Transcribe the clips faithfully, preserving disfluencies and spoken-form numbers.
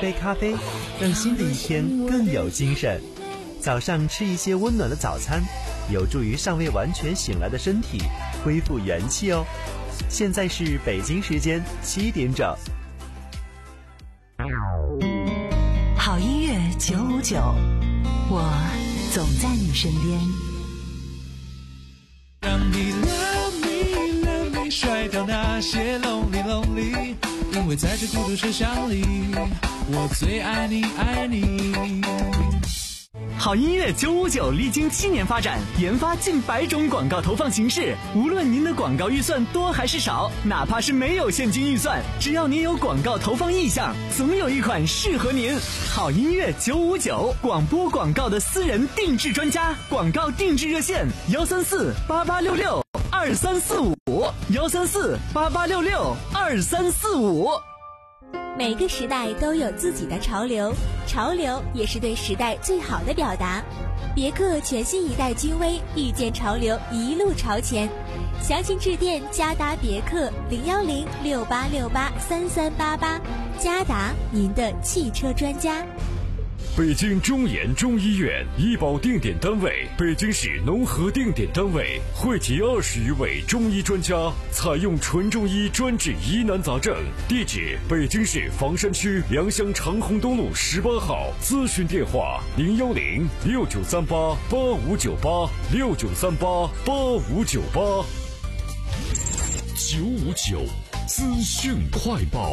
杯咖啡，让新的一天更有精神。早上吃一些温暖的早餐，有助于尚未完全醒来的身体恢复元气哦。现在是北京时间七点整。 好音乐九五九，我总在你身边。 让你 love me love me 甩掉那些 lonely lonely， 因为在这孤独车厢里，我最爱你爱你。 好音乐九五九历经七年发展，研发近百种广告投放形式。无论您的广告预算多还是少，哪怕是没有现金预算，只要您有广告投放意向，总有一款适合您。好音乐九五九，广播广告的私人定制专家，广告定制热线幺三四八八六六二三四五幺三四八八六六二三四五。 每个时代都有自己的潮流，潮流也是对时代最好的表达。别克全新一代君威，遇见潮流，一路朝前。详情致电嘉达别克零幺零六八六八三三八八，嘉达，您的汽车专家。 北京中研中医院医保定点单位，北京市农合定点单位，汇集二十余位中医专家，采用纯中医专治疑难杂症。地址：北京市房山区良乡长虹东路十八号。咨询电话：零幺零六九三八八五九八六九三八八五九八。九五九资讯快报。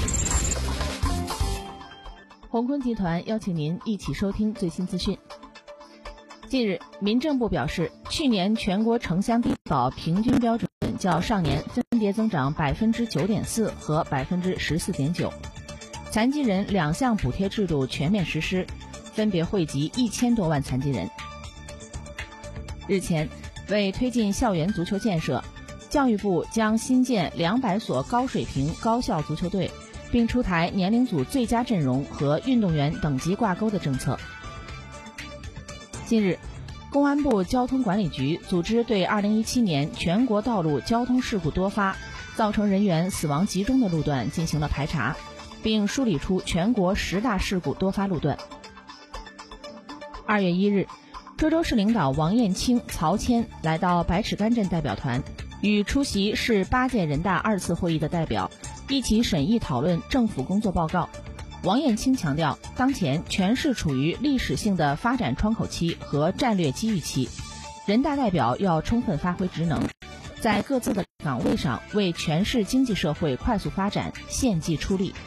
宏坤集团邀请您一起收听最新资讯。近日，民政部表示，去年全国城乡低保平均标准较上年分别增长百分之九点四和百分之十四点九，残疾人两项补贴制度全面实施，分别惠及一千多万残疾人。日前，为推进校园足球建设，教育部将新建两百所高水平高校足球队，并出台年龄组最佳阵容和运动员等级挂钩的政策。近日，公安部交通管理局组织对二零一七年全国道路交通事故多发、造成人员死亡集中的路段进行了排查，并梳理出全国十大事故多发路段。二月一日，涿州市领导王艳清、曹谦来到百尺竿镇代表团，与出席市八届人大二次会议的代表一起审议讨论政府工作报告。王艳清强调，当前全市处于历史性的发展窗口期和战略机遇期，人大代表要充分发挥职能，在各自的岗位上为全市经济社会快速发展献计出力。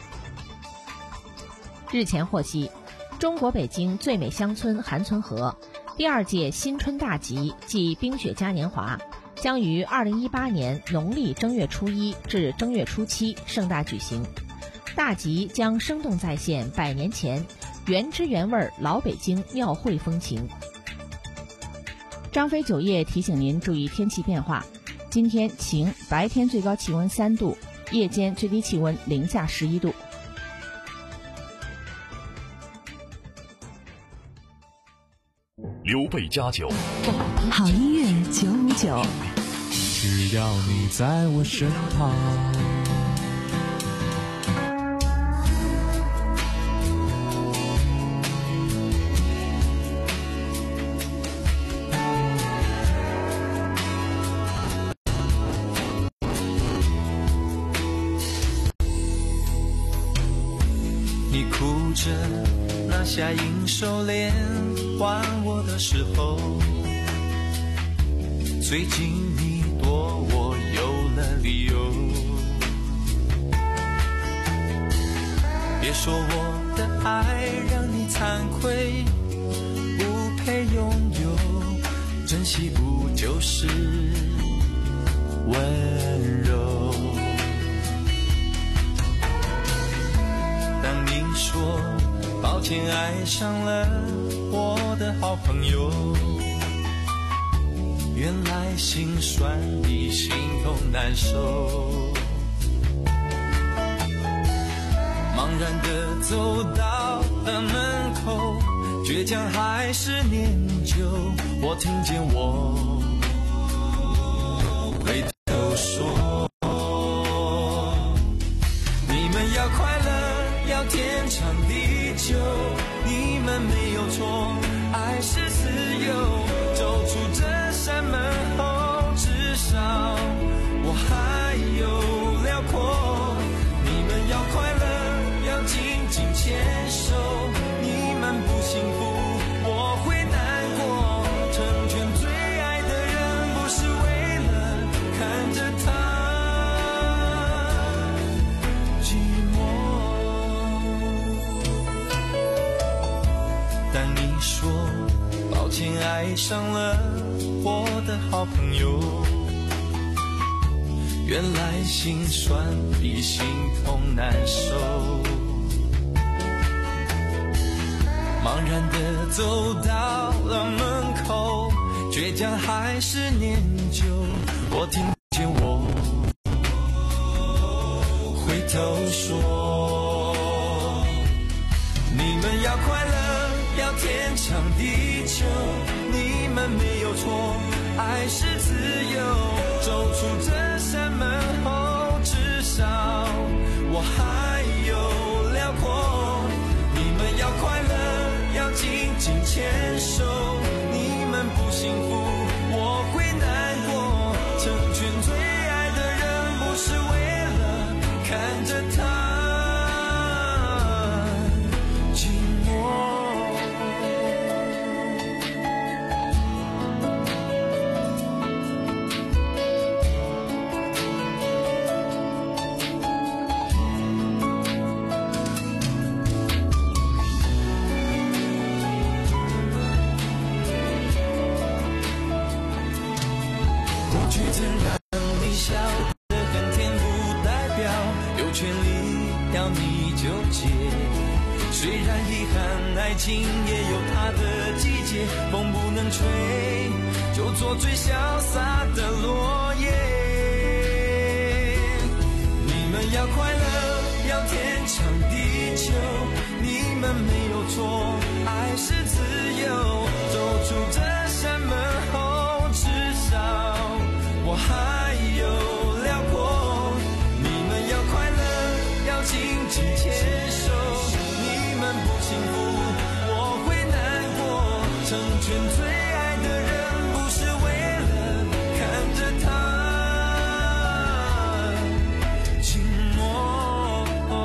日前获悉，中国北京最美乡村韩村河第二届新春大集暨冰雪嘉年华将于二零一八年农历正月初一至正月初七盛大举行。大集将生动再现百年前原汁原味老北京庙会风情。张飞酒业提醒您注意天气变化，今天晴，白天最高气温三度，夜间最低气温零下十一度。 刘备家酒， 好音乐九五九， 只要你在我身旁。 你哭着拿下银手链还我的时候，最近你躲我有了理由。别说我的爱让你惭愧，不配拥有，珍惜不就是温柔？当你说抱歉爱上了我的好朋友，原来心酸比心痛难受。茫然地走到了门口，倔强还是念旧，我听见我回头说，你们要快乐，要天长地上了我的好朋友。原来心酸比心痛难受，茫然地走到了门口，倔强还是念旧。我听见我回头说，你们要快乐，要天长地久，你们没有错，爱是自由。走出这扇门后，至少我还有辽阔。你们要快乐，要紧紧牵手，你们不幸福，我会难过。成全最爱的人，不是为了看着他寂寞。虽然遗憾，爱情也有它的季节，风不能吹，就做最潇洒的落叶。你们要快乐，要天长地久，你们没有错，爱是自由。走出这扇门后，至少我还有辽阔。你们要快乐，要紧紧牵手，不幸福，我会难过。成全最爱的人，不是为了看着他寂寞。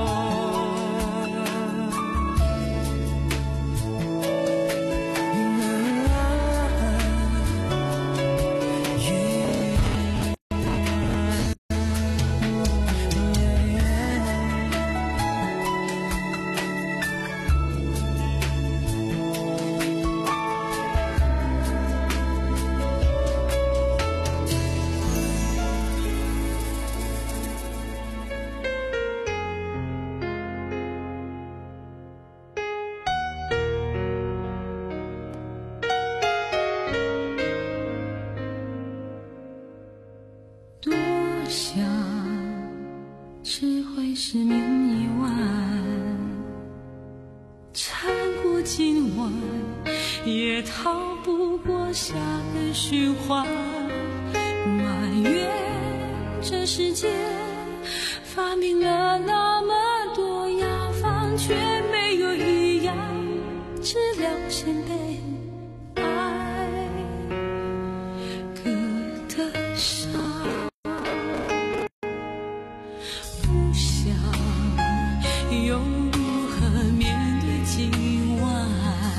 只会失眠一晚，缠过今晚，也逃不过下个循环。埋怨这世界发明了那么多药方，却没有一样治疗现被爱割的伤。又如何面对今晚？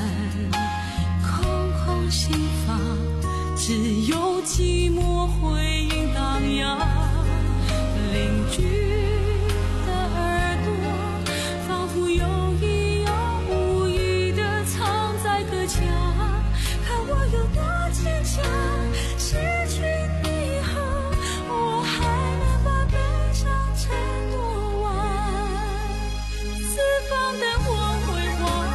空空心房，只有寂寞回音荡漾。邻居的耳朵，仿佛有意有无意地藏在隔墙。看我有多坚强，失去你后，我还能把悲伤承诺完。四方灯火辉煌，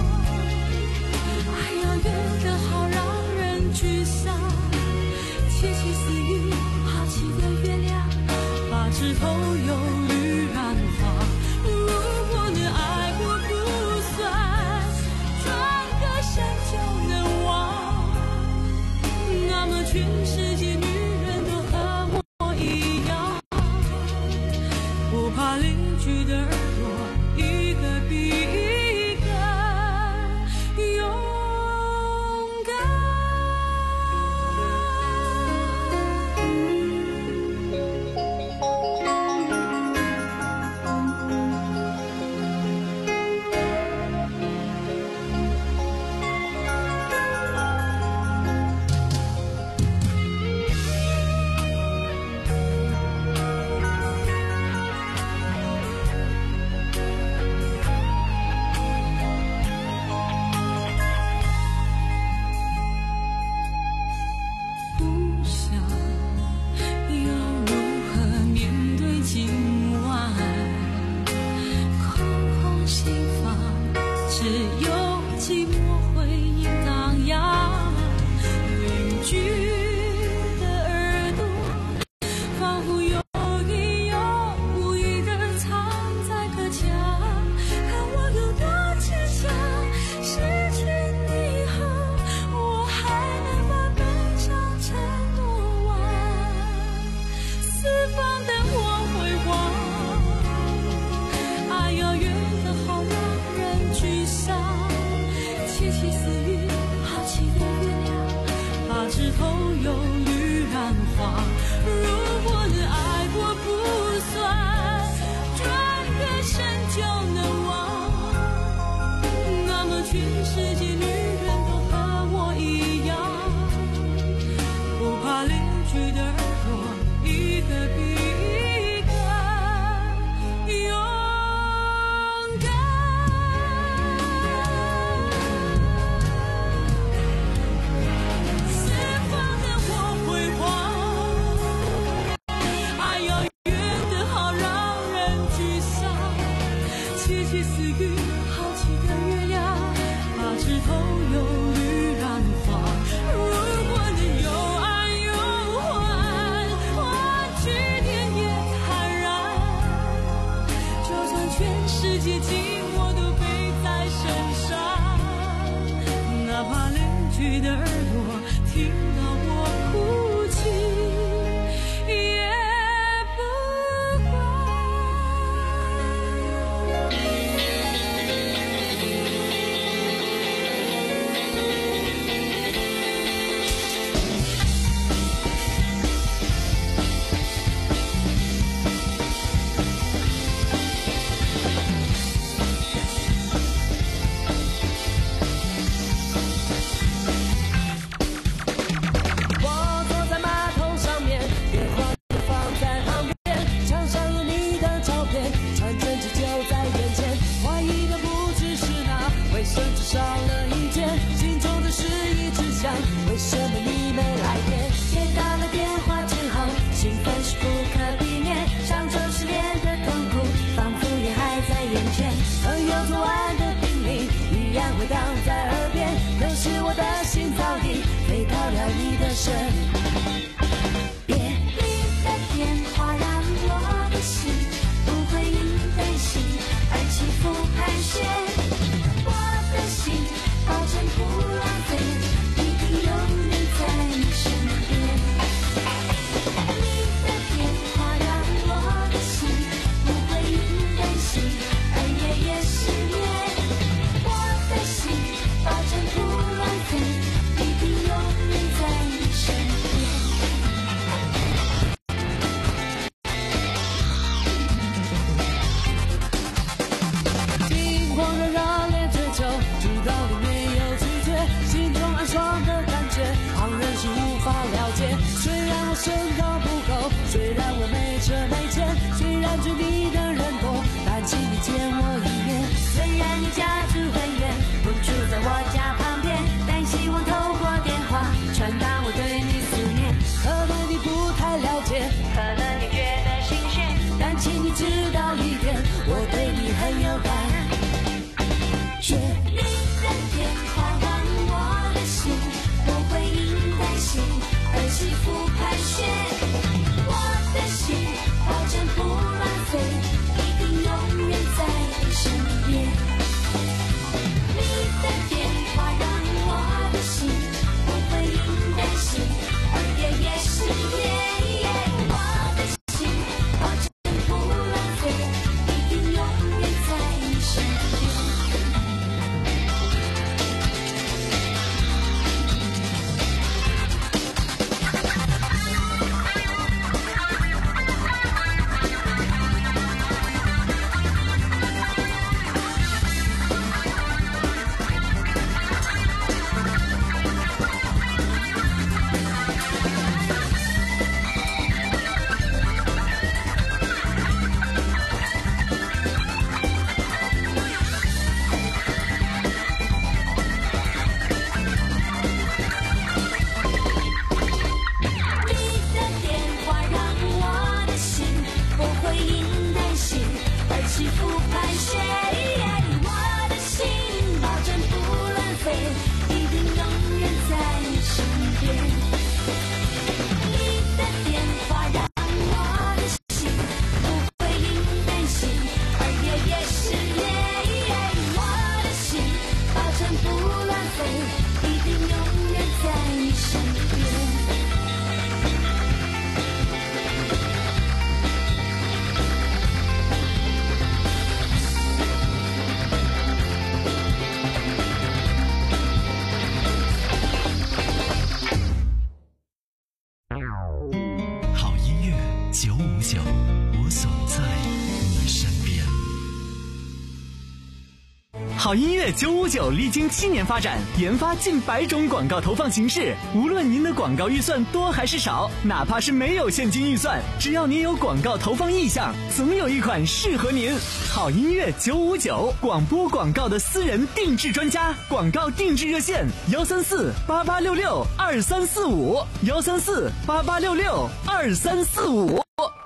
爱遥远的好让人沮丧。窃窃私语，好奇的月亮，把枝头忧虑染黄。如果能爱过不算，转个身就能忘，那么全世界女人都和我一样，不怕邻居的耳朵一个比一个勇敢。 去的耳朵，一个比一个勇敢。四方的我辉煌，爱要远的好让人沮丧，窃窃私语，好奇的月亮，把枝头有绿染花。如果能有爱有欢，换取点也坦然，就算全世界寂寞都背在身上，哪怕邻居的耳朵听到我哭泣也不管。我坐在马桶上面，电话就放在旁边，墙上有你的照片，传真机就在眼前。怀疑的不只是那卫生纸少了一件，心中的事一直想，为什么你没来电？接到了电话之后，兴奋是不可避免，上周失恋的痛苦仿佛也还在眼前。朋友昨晚的叮咛依然回荡在耳边，可是我的心早已飞到了你的身边。你的电话让我的心不会因担心而起伏盘旋，我的心保证不浪费，一定永远在你身边。你的电话让我的心不会因担心而夜夜失眠，我的心保证不浪费，一定永远在你身边。心慌热热烈追求，知道你没有拒绝，心中暗爽的感觉，旁人是无法了解。虽然我身高不够，虽然我没车没钱，虽然追你的人多，但请你见我一面。虽然你家住很远，不住在我家旁边，但希望透过电话传达我对你思念。可能你不太了解，可能你觉得新鲜，但请你知道一点，我对你很有感觉。你的电话让我的心不会因担心而起伏盘旋，我的心保证不浪费，一定永远在你身边。你的电话让我的心不会因担心而夜夜失眠，我的心保证不浪费，一定永远在你身边。 好音乐九五九历经七年发展，研发近百种广告投放形式。无论您的广告预算多还是少，哪怕是没有现金预算，只要您有广告投放意向，总有一款适合您。好音乐九五九，广播广告的私人定制专家，广告定制热线：幺三四八八六六二三四五，幺三四八八六六二三四五。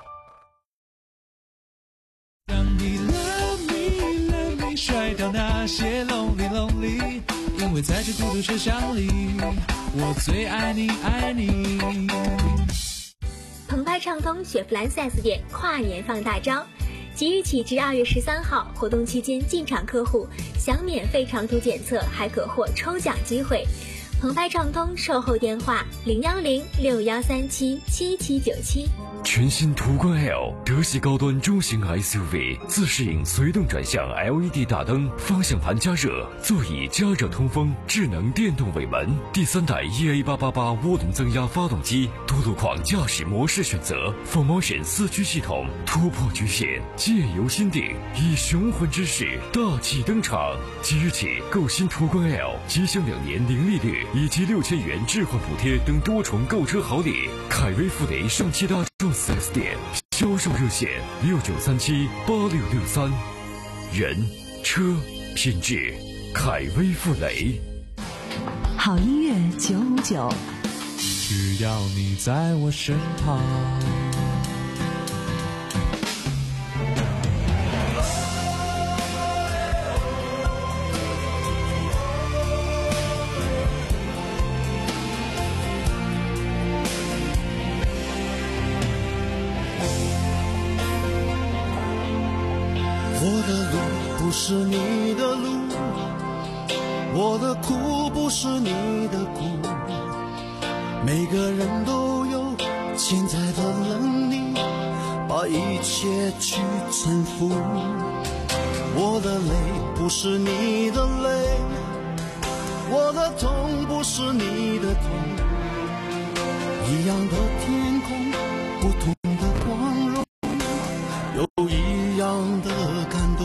甩掉那些 lonely lonely， 因为在这孤独车厢里，我最爱你爱你。 澎湃畅通雪佛兰 四 S 店跨年放大招，即日起至二月十三号，活动期间进场客户享免费长途检测，还可获抽奖机会。澎湃畅通售后电话零幺零六幺三七七七九七。 全新途观 L 德系高端中型 S U V， 自适应随动转向 L E D 大灯，方向盘加热，座椅加热通风，智能电动尾门，第三代 E A 八八八涡轮增压发动机，多路况驾驶模式选择 ，Full Motion 四驱系统，突破局限，借由心定，以雄浑之势大气登场。即日起购新途观 L， 即享两年零利率以及六千元置换补贴等多重购车好礼。凯威富雷上汽大众四 S 店销售热线六九三七八六六三，人车品质，凯威富雷。 好音乐九五九， 只要你在我身旁。 我的路不是你的路，我的苦不是你的苦，每个人都有潜在的能力，把一切去征服。我的泪不是你的泪，我的痛不是你的痛，一样的天空，不同的光荣，有一样的感动。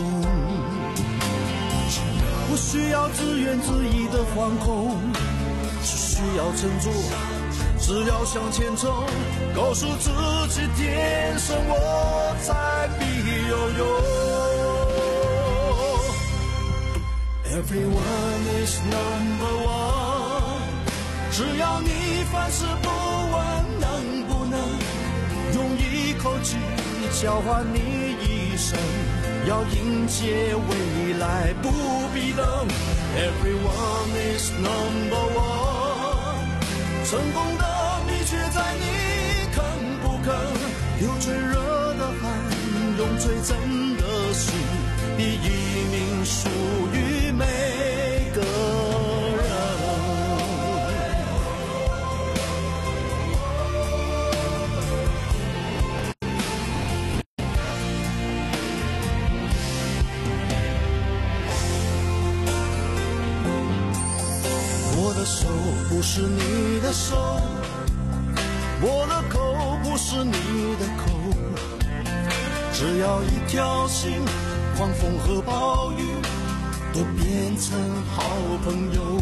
不需要自怨自艾的惶恐，只需要振作，只要向前冲，告诉自己天生我材必有用。Everyone is number one， 只要你凡事不问能不能用一口气交换你一生，要迎接未来不必等。 Everyone is number one， 成功的秘诀在你肯不肯流最热的汗，用最真的心，第一名属于每个人。我的手不是你的手，我的口不是你的口，只要一条心，狂风和暴雨都变成好朋友。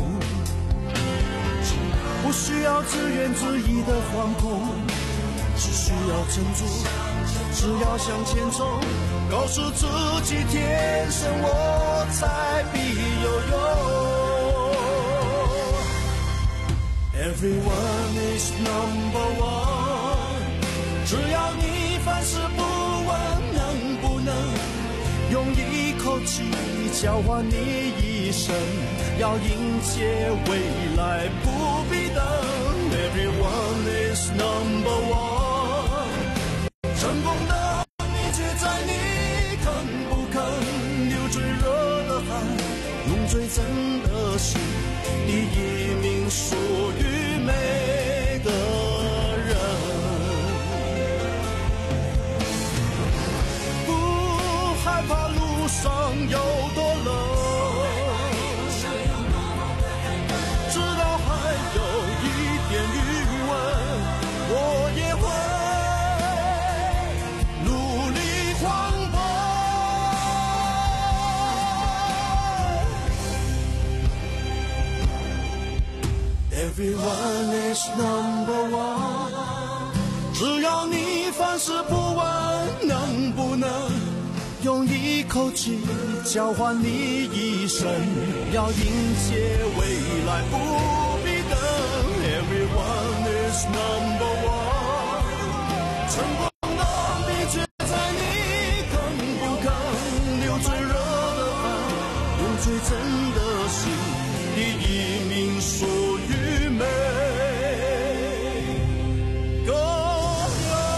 不需要自怨自艾的惶恐，只需要振作，只要向前冲，告诉自己天生我材必有用。Everyone is number one， 只要你凡事不问能不能用一口气交换你一生，要迎接未来不必等。 Everyone is number one， 成功的秘诀在你肯不肯流最热的汗，用最真的心，第一名属于每个人。不害怕路上有多冷，直到还有一点余温，我也会努力狂奔。 Everyone is number one， 只要你凡事不问，能不能用一口气交换你一生？要迎接未来不必等。Everyone is number one， 成功的秘诀在你肯不肯流最热的汗，用最真的心，第一名属于每个人。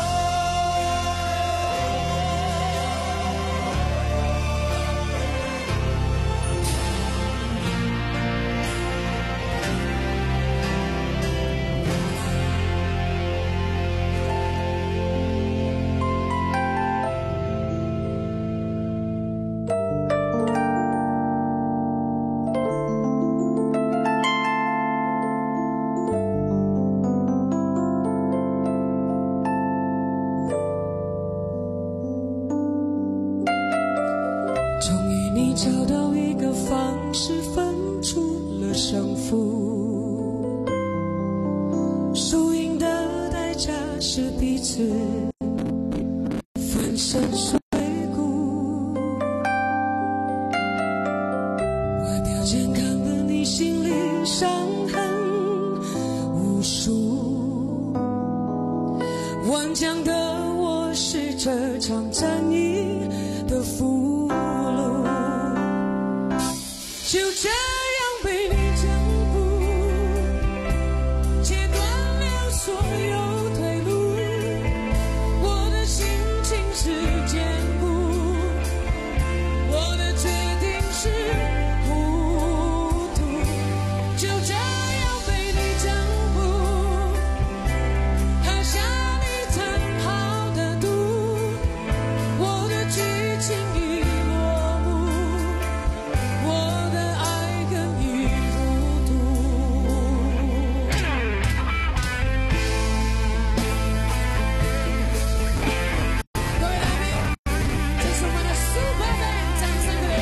找到一个方式分出了胜负，输赢的代价是彼此粉身碎骨。外表健康的你心里伤痕无数，顽强的我是这场战役的俘虏，就这样被你征服，切断了所有退路。我的心情是坚固，我的决定是糊涂。就这样被你征服，喝下你藏好的毒。我的剧情已落幕，我的爱更已糊涂。各位来宾，这是我们的 Super Band， 掌声鼓励。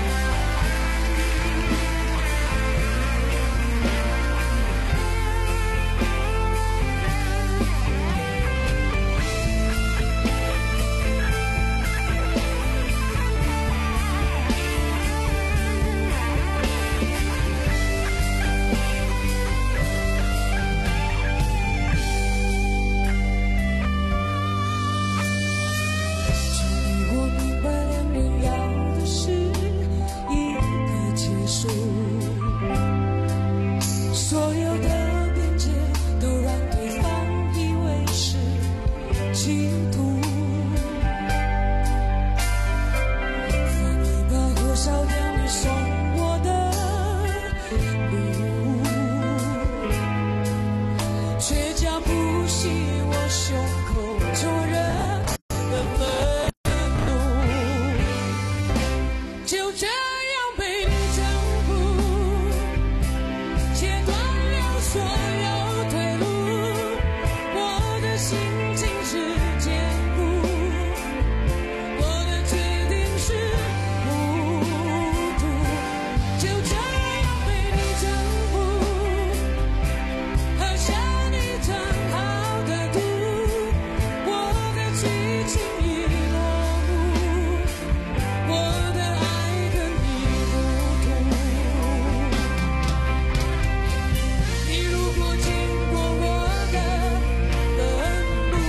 我明白两人要的是一个结束，所有的边界都让对方以为是企图，放一把火烧掉你送我的礼物，却叫不熄我胸口灼热的愤怒。就这样被你征服，切断了所有退路。我的心情是坚固，我的决定是糊涂。就这样被你征服，喝下你藏好的毒。我的剧情已落幕，我的爱更已糊涂。你如果经过我的门路，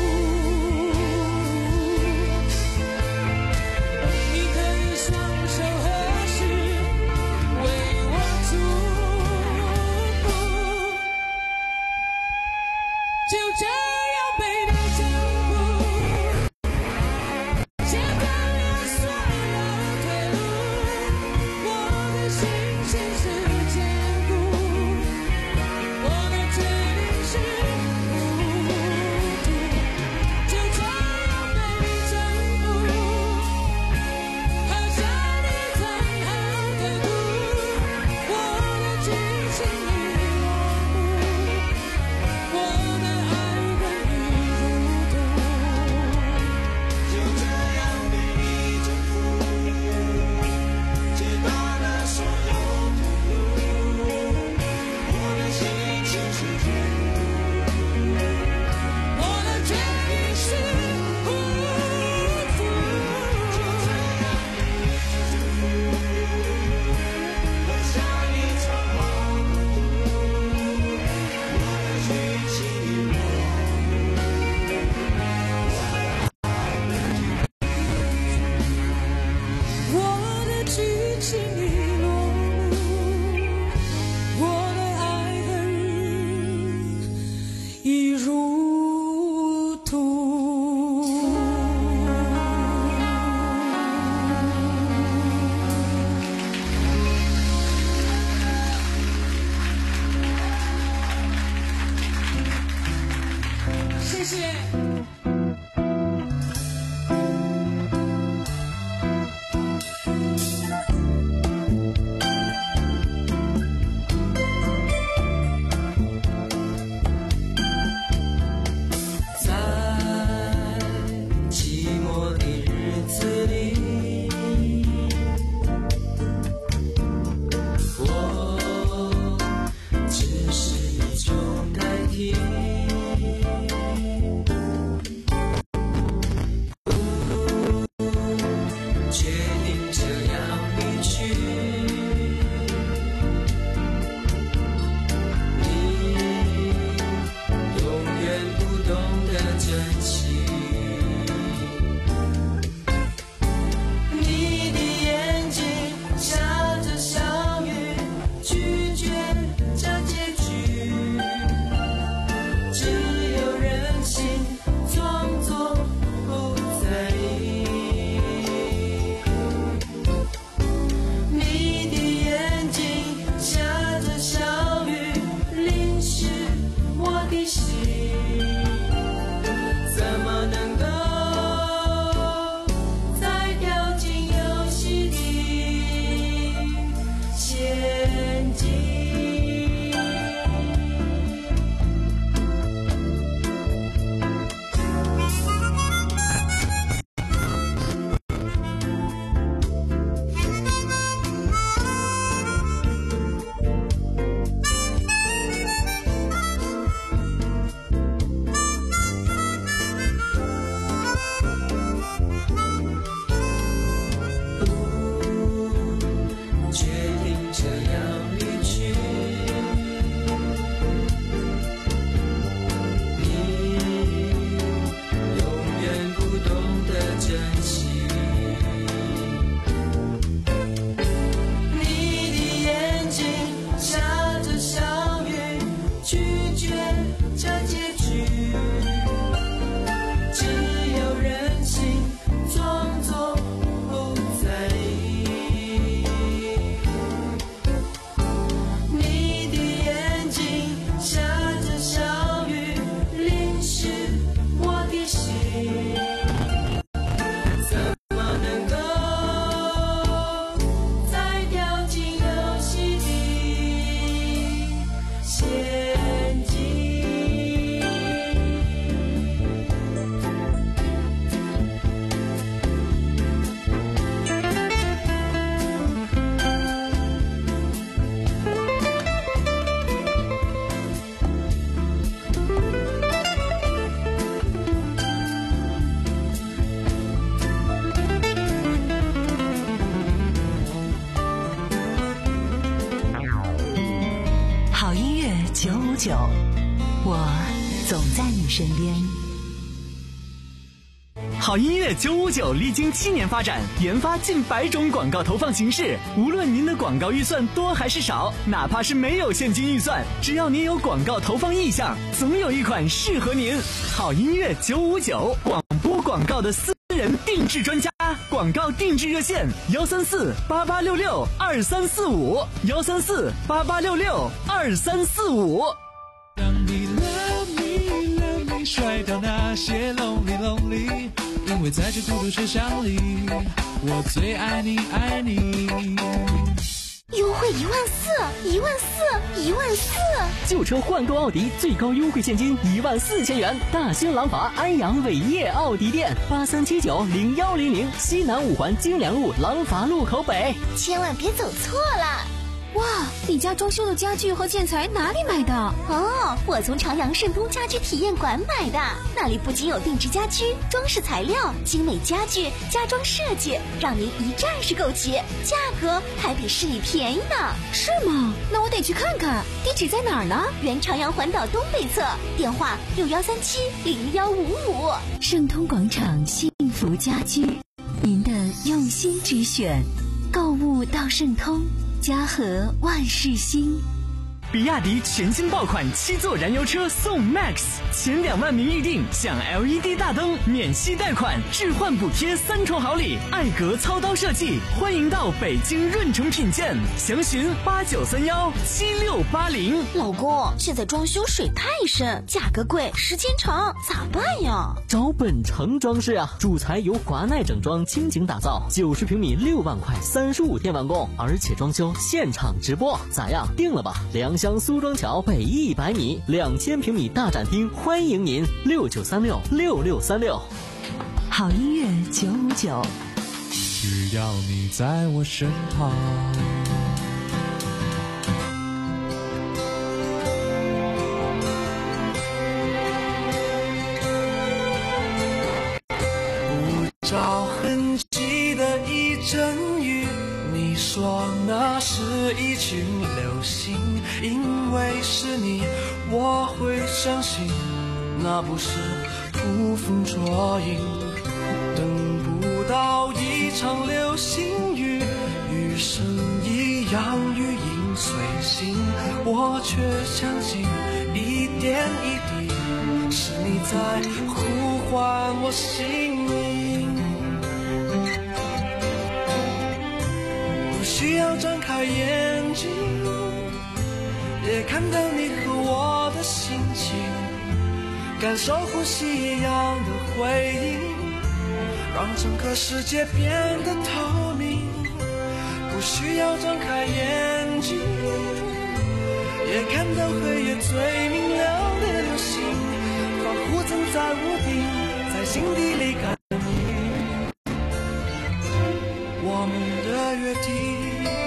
九五九，我总在你身边。 好音乐九五九历经七年发展，研发近百种广告投放形式。无论您的广告预算多还是少，哪怕是没有现金预算，只要您有广告投放意向，总有一款适合您。好音乐九五九，广播广告的私人定制专家，广告定制热线：幺三四八八六六二三四五，幺三四八八六六二三四五。 当你 love me love me 甩掉那些 lonely lonely， 因为在这孤独车厢里，我最爱你爱你。 优惠一万四，一万四，一万四！ 旧车换购奥迪最高优惠现金一万四千元。大兴朗法安阳伟业奥迪店八三七九零幺零零，西南五环京良路朗法路口北。 千万别走错了！ 哇，你家装修的家具和建材哪里买的？ 哦，我从长阳盛通家居体验馆买的，那里不仅有定制家居、装饰材料、精美家具、家装设计，让您一站式购齐，价格还比市里便宜呢。 是吗？那我得去看看。地址在哪儿呢？ 原长阳环岛东北侧，电话六幺三七零幺五五。 盛通广场幸福家居，您的用心之选，购物到盛通。家和万事兴。 比亚迪全新爆款七座燃油车送 Max， 前两万名预定享 L E D 大灯、免息贷款、置换补贴三重好礼，艾格操刀设计，欢迎到北京润城品鉴，详询八九三幺七六八零。 老公，现在装修水太深，价格贵，时间长，咋办呀？ 找本城装饰啊，主材由华奈整装倾情打造，九十平米六万块，三十五天完工，而且装修现场直播，咋样？定了吧？良乡苏庄桥北一百米，两千平米大展厅，欢迎您六九三六六六三六。 好音乐九五九， 只要你在我身旁。 不着痕迹的一阵雨，你说那是一群流星，因为是你，我会相信那不是捕风捉影。等不到一场流星雨，余生一样雨影随形，我却相信一点一滴是你在呼唤我姓名。不需要张开眼睛，也看到你和我的心情，感受呼吸一样的回应，让整个世界变得透明。不需要张开眼睛，也看到黑夜最明亮的流星，仿佛曾在屋顶，在心底里感应我们的约定。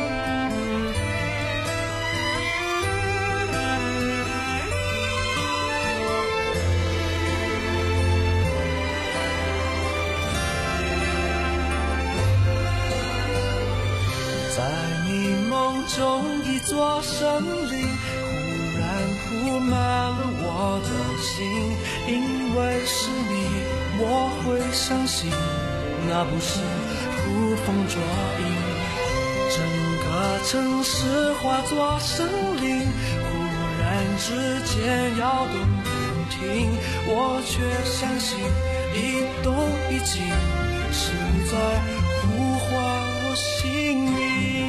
在你梦中一座森林，忽然铺满了我的心，因为是你，我会相信那不是捕风捉影。整个城市化作森林，忽然之间摇动不停，我却相信一动一静是你在呼唤我姓名。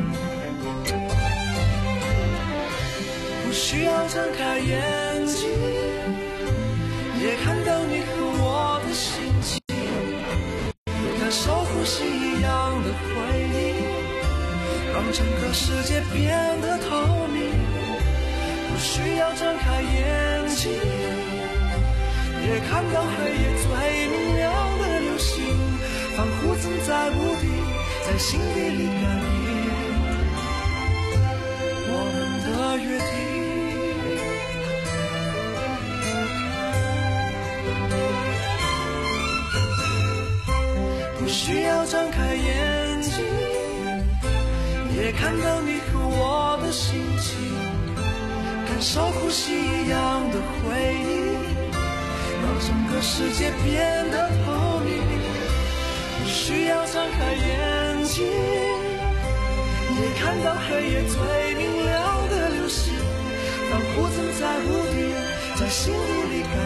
不需要张开眼睛，也看到你和我的心情，感受呼吸一样的回应，让整个世界变得透明。不需要张开眼睛，也看到黑夜最明亮的流星，仿佛曾在屋顶，在心底里感应我们的约定。不需要张开眼睛，也看到你和我的心情，感受呼吸一样的回应，让整个世界变得透明。不需要张开眼睛，也看到黑夜最明亮的流星，仿佛曾在屋顶，在心底里感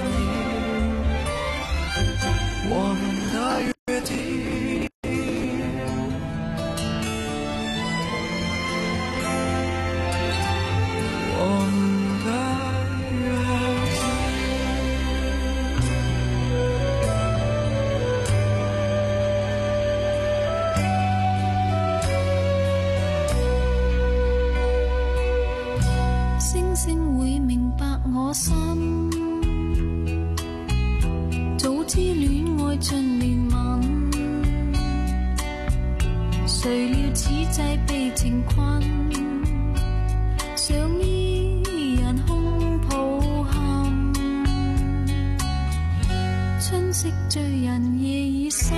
应我们的约定。 星星會明白我心，早知戀愛盡憐憫，誰料此際被情困，想依人空抱憾，春色醉人夜已深，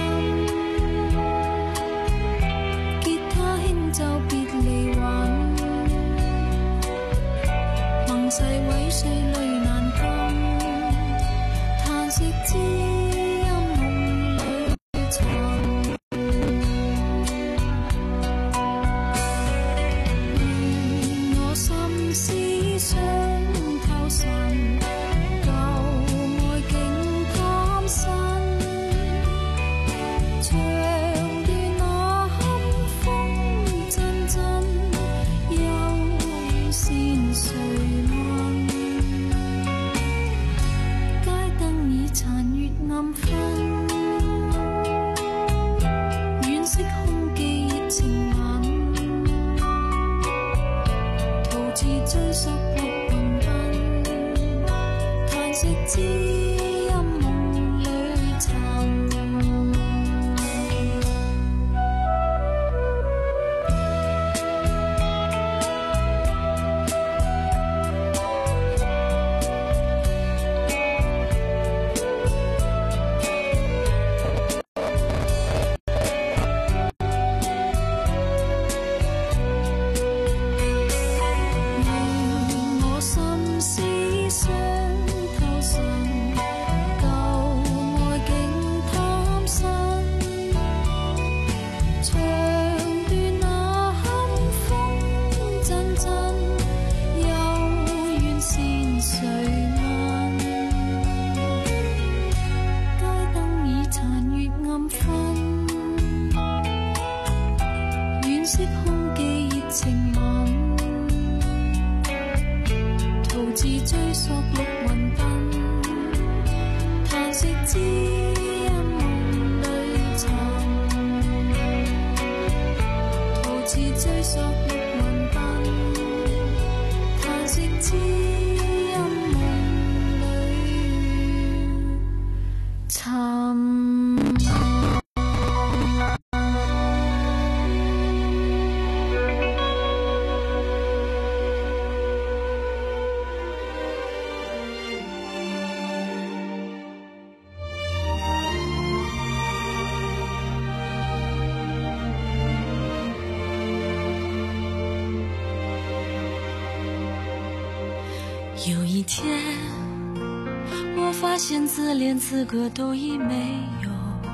吉他輕奏別離韻，世毀碎淚難禁，嘆息知音夢裏尋，願我心思暗昏，惋惜空記熱情吻，途自追溯落雲奔，嘆息知音夢裏尋。 有一天，我发现自怜资格都已没有，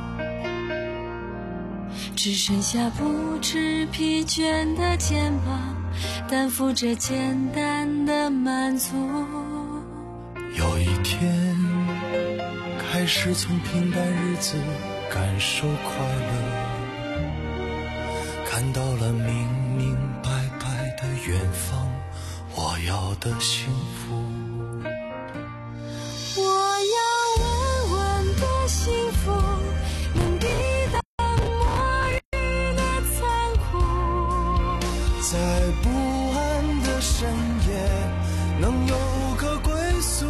只剩下不知疲倦的肩膀，担负着简单的满足。 有一天，开始从平淡日子感受快乐，看到了明明白白的远方，我要的幸福。 我要稳稳的幸福，能抵挡末日的残酷， 在不安的深夜能有个归宿。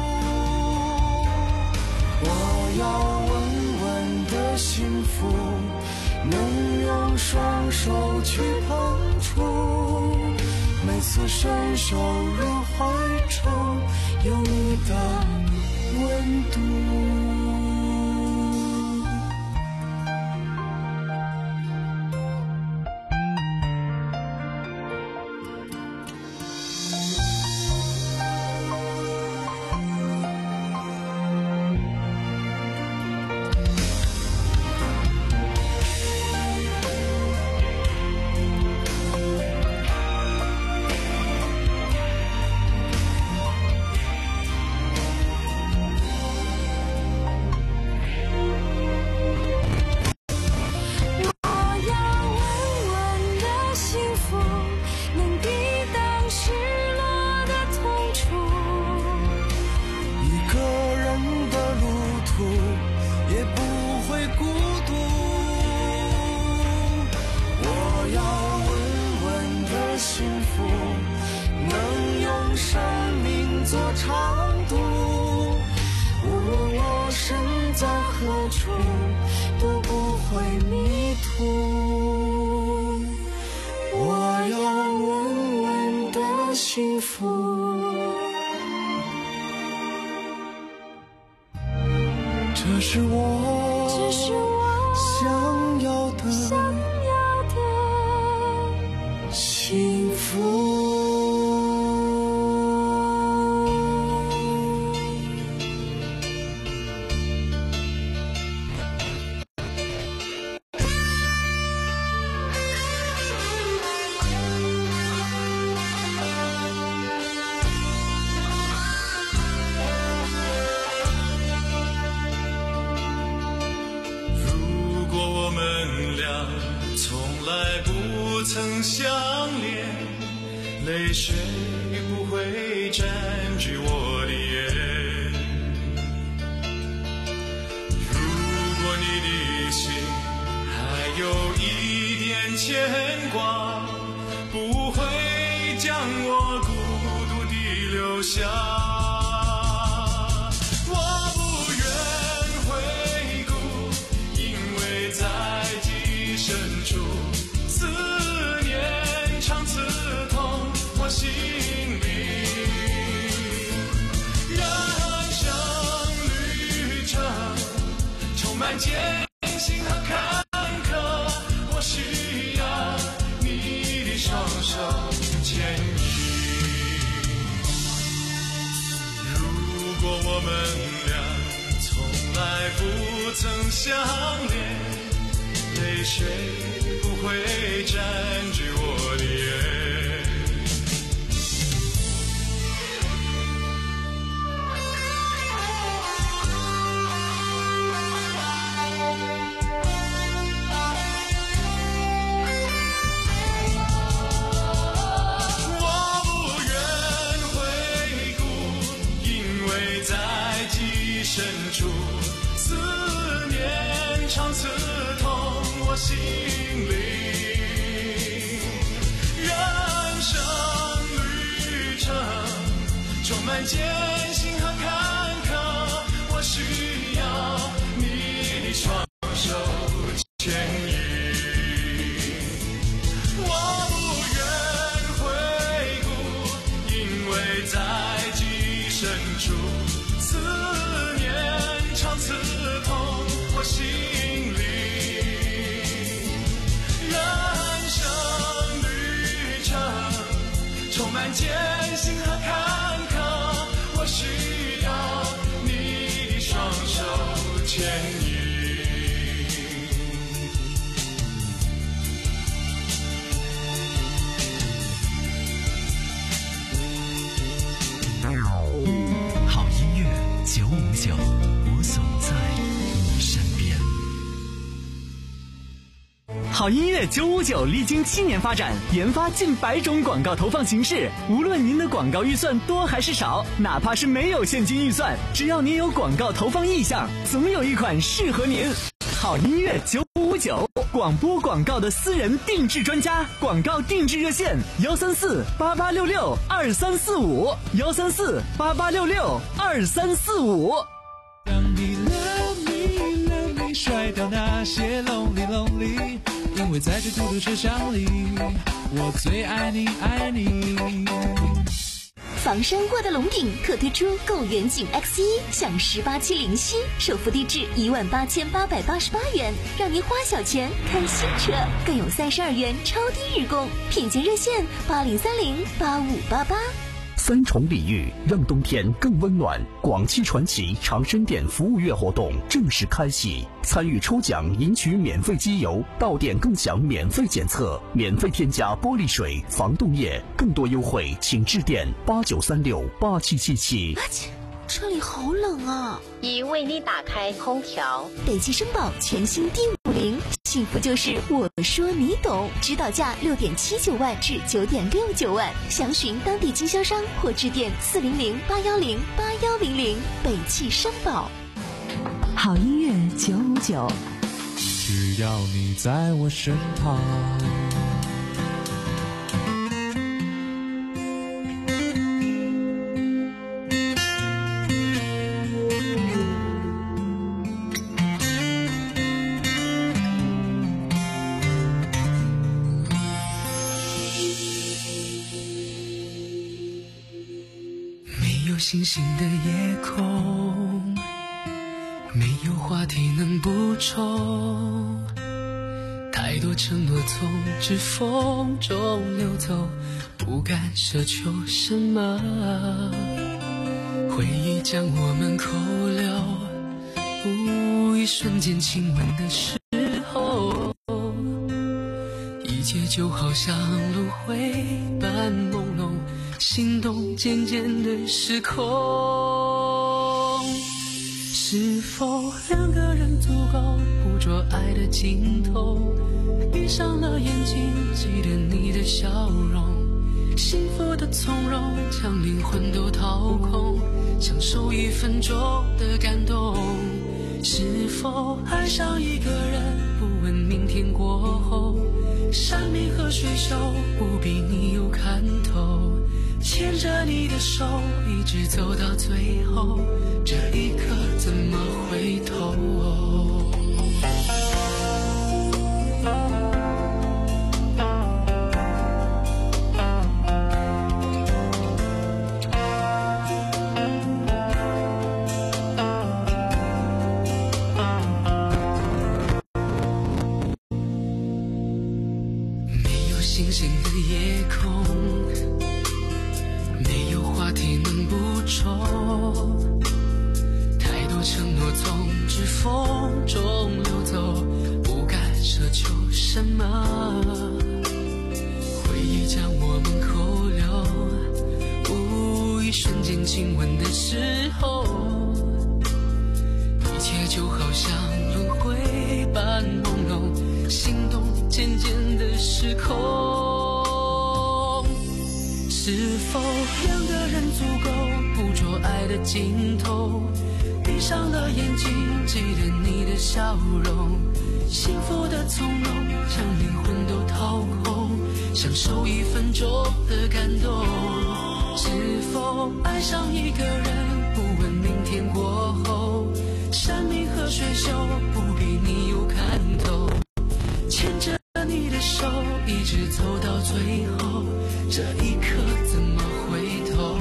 我要稳稳的幸福，能用双手去碰触，每次伸手入怀中，有你的温度。都不会迷途。我要稳稳的幸福，这是我， 这是我想要的， 想要的幸福。 曾相恋，泪水不会占据我的眼。 牵挂，不会将我孤独地留下。我不愿回顾，因为在记忆深处，思念常刺痛我心里。人生旅程充满艰辛和坎坷，我需要你的双手牵引。如果我们俩从来不曾相恋，泪水不会占据我的眼。深处思念常刺痛我心里，人生旅程充满艰辛和坎坷，我需要你的双手牵引。我不愿回顾，因为在记忆深处思常刺痛我心里，人生旅程充满艰辛和坎坷，我需要你的双手牵引。 好音乐九五九，我总在你身边。 好音乐九五九历经七年发展，研发近百种广告投放形式。无论您的广告预算多还是少，哪怕是没有现金预算，只要您有广告投放意向，总有一款适合您。好音乐九五九，广播广告的私人定制专家，广告定制热线幺三四八八六六二三四五幺三四八八六六二三四五。 让你 love me love me 甩掉那些 lonely lonely， 因为在这嘟嘟车厢里，我最爱你爱你。 房山沃德龙顶特推出购远景 X 一 享十八期零息，首付低至一万八千八百八十八元，让您花小钱看新车，更有三十二元超低日供，品鉴热线八零三零八五八八。 三重礼遇，让冬天更温暖。广汽传祺长生店服务月活动正式开启，参与抽奖赢取免费机油，到店更享免费检测，免费添加玻璃水、防冻液，更多优惠请致电八九三六八七七七。 车里好冷啊！ 已为你打开空调。 北汽绅宝全新 D 五零，幸福就是我说你懂，指导价六点七九万至九点六九万，详询当地经销商或致电四零零八幺零八幺零零。北汽绅宝。 好音乐九五九， 只要你在我身旁。 星星的夜空，没有话题能补充，太多承诺从指缝中流走，不敢奢求什么。回忆将我们扣留，一瞬间亲吻的时候，一切就好像轮回般朦胧，心动渐渐的失控。是否两个人足够捕捉爱的尽头？闭上了眼睛，记得你的笑容，幸福的从容，将灵魂都掏空，享受一分钟的感动。是否爱上一个人，不问明天过后， 山明和水秀，不比你有看头。牵着你的手，一直走到最后，这一刻怎么回头？没有星星的夜空，没有话题能补充，太多承诺从指缝中流走，不敢奢求什么。回忆将我们扣留，无一瞬间亲吻的时候，一切就好像轮回般朦胧，心动渐渐的失控。是否两个人足够捕捉爱的尽头？闭上了眼睛，记得你的笑容，幸福的从容，将灵魂都掏空，享受一分钟的感动。是否爱上一个人，不问明天过后，山明和水秀，不比你有看头。牵着你的手，一直走到最后，这一刻怎么回头？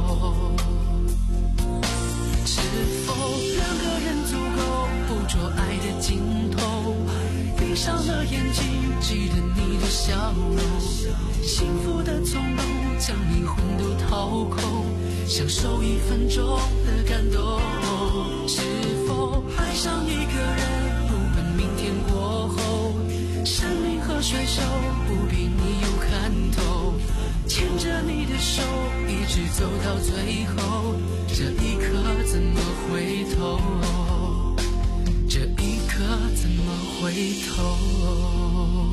是否两个人足够捕捉爱的尽头？闭上了眼睛，记得你的笑容，幸福的从容，将灵魂都掏空，享受一分钟的感动。是否爱上一个人，不问明天过后，山明和水秀，不比你有看头。牵着你的手，一直走到最后，这一刻怎么回头？这一刻怎么回头？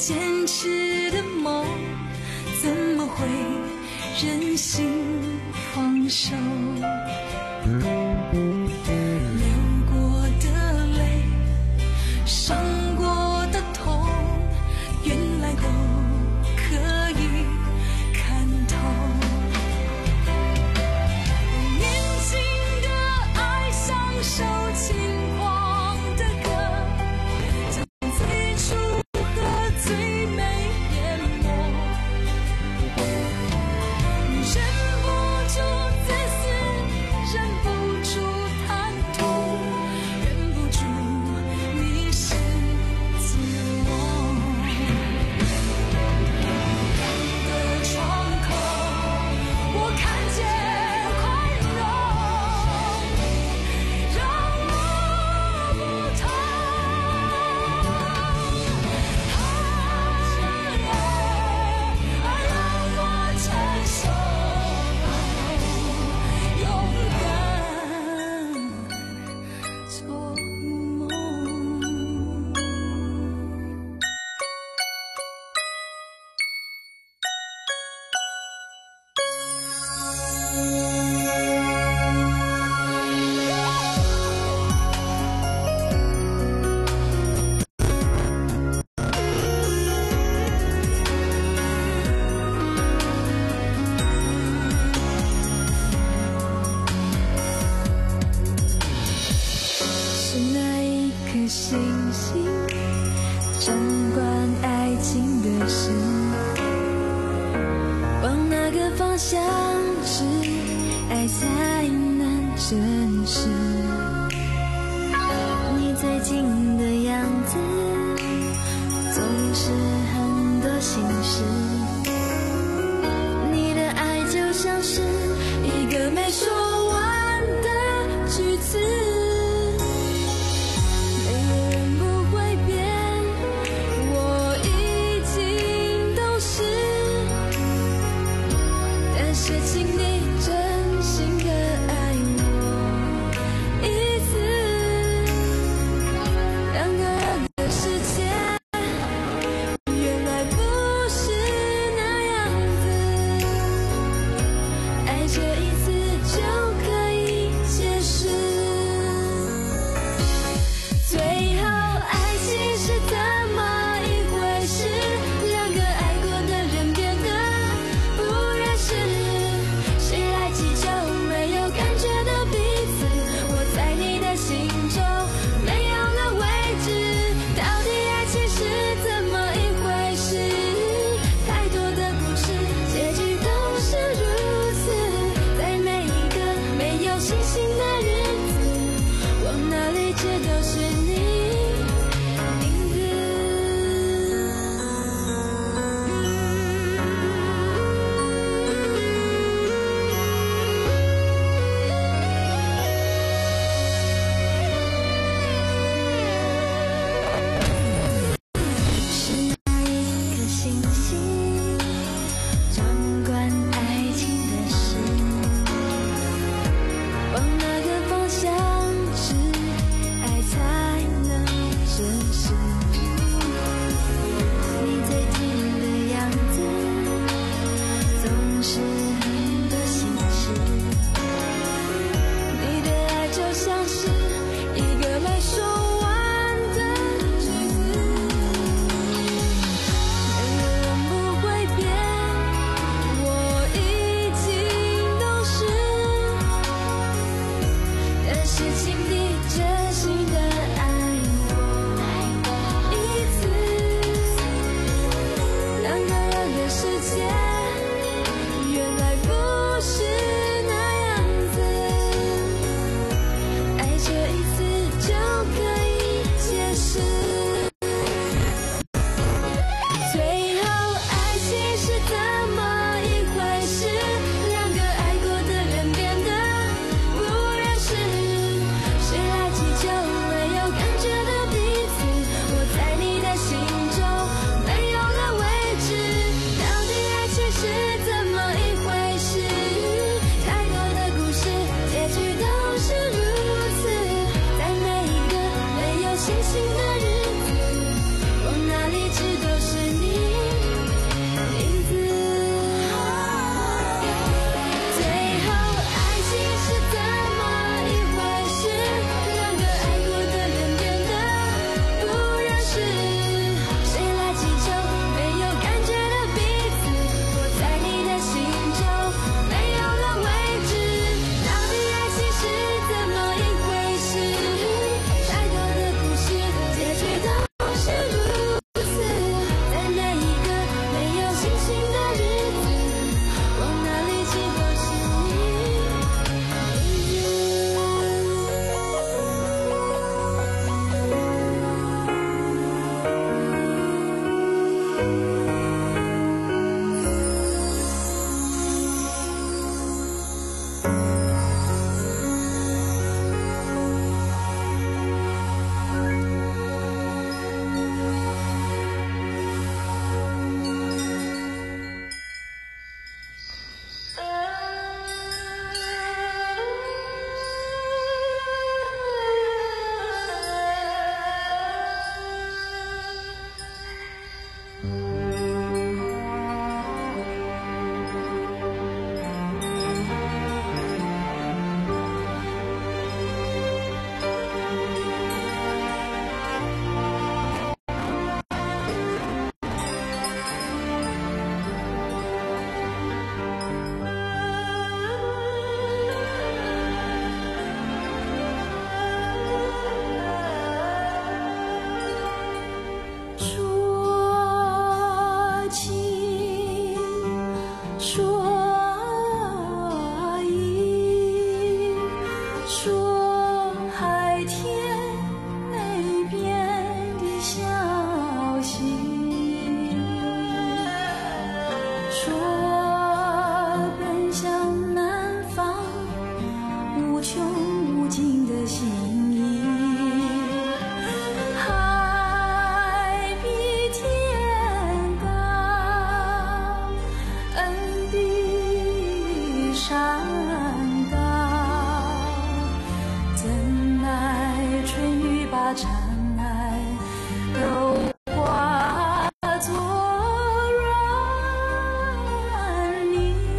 坚持的梦，怎么会任性放手？流过的泪，伤过的痛，原来都可以看透。年轻的爱像首轻狂的歌，将最初和最美淹没，忍不住自私，忍不住贪图，忍不住迷失自我。的窗口，我看见宽容，让我不痛，让我承受，勇敢做梦。是哪一颗星星掌管爱情的事？往哪个方向指，爱才能真实？你最近的样子，总是很多心事。你的爱就像是一个没说完的句子。没有人不会变，我已经懂事，但是请你真心的爱我一次。两个人的世界原来不是那样子，爱这一次就可以解释。最后爱情是怎么一回事？两个爱过的人变得不认识，谁来祈求没有感觉的彼此？我在你的心中没有了位置，到底爱情是怎么一回事？太多的故事，结局都是如此，在每一个没有星星的日子，往哪里指都是你影子。是哪一颗星星掌管爱情的事？往哪个方向指，爱才能真实？你最近的样子，总是很多心事。你的爱就像是一个没说完的句子。没有人不会变，我已经懂事，但是请你真心的爱我一次。两个人的世界原来不是那样子，爱这一次就可以解释。最后爱情是怎么一回事？两个爱过的人变得不认识，谁来祈求没有感觉的彼此？我在你的心中没有了位置，到底爱情是怎么一回事？太多的故事，结局都是如此，在每一个没有星星的